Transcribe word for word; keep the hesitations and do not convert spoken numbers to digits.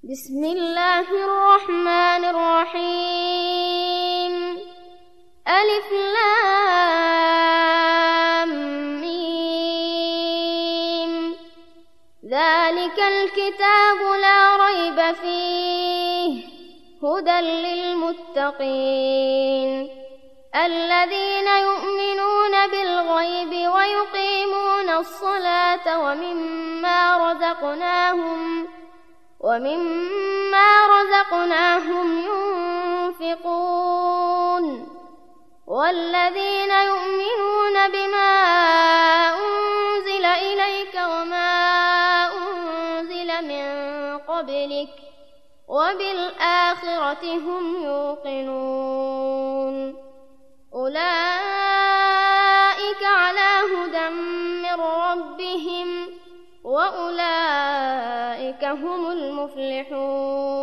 بسم الله الرحمن الرحيم. ألف لام ميم. ذلك الكتاب لا ريب فيه هدى للمتقين الذين يؤمنون بالغيب ويقيمون الصلاة ومما رزقناهم ومما رزقناهم ينفقون والذين يؤمنون بما أنزل إليك وما أنزل من قبلك وبالآخرة هم يوقنون أولئك على هدى من ربهم وأولئك هم المفلحون.